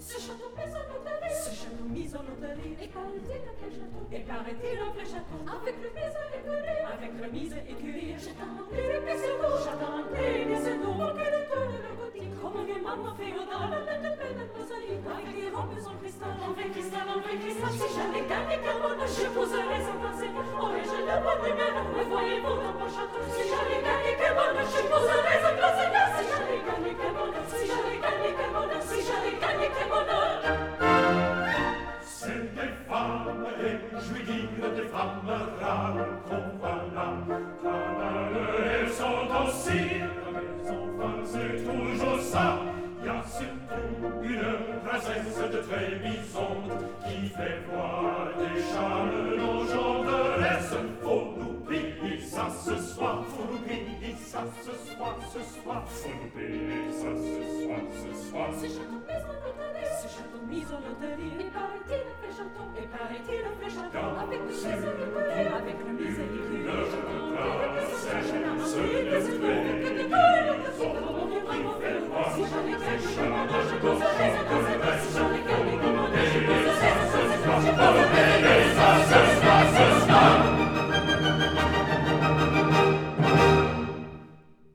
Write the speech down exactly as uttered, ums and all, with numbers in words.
Ce château mis en loterie, ce château mis en loterie. Et paraît-il un vrai château, et paraît-il un vrai château. Avec le mise écurie, avec le mise écurie. J'attends un prix de Pisseau, j'attends un prix de Pisseau. Pour que le tour de la boutique, comme un vieux maman féodale, le de peine de mosaïque, avec des robes en cristal, en vrai cristal, en vrai cristal. Si j'avais gagné Carmona, je poserais sans penser. Aurais-je le bon numéro, me voyez-vous dans mon château. Si j'avais gagné Carmona, je poserais sans penser. Si j'avais gagné Carmona, si j'avais gagné Carmona, si j'avais gagné Carmona. C'est des femmes, et je lui dis des femmes rares qu'on voit là. Elles sont aussi, mais enfin c'est toujours ça. Il y a surtout une princesse de Trébizonde qui fait voir des charmes d'enchanteresse. Faut l'oublier ça ce soir, faut l'oublier ça ce soir, ce soir. Faut l'oublier ça ce soir, ce soir. Ce château mis en loterie, ce château mis en loterie. Et paraît-il un vrai château, et paraît-il un vrai château. Avec le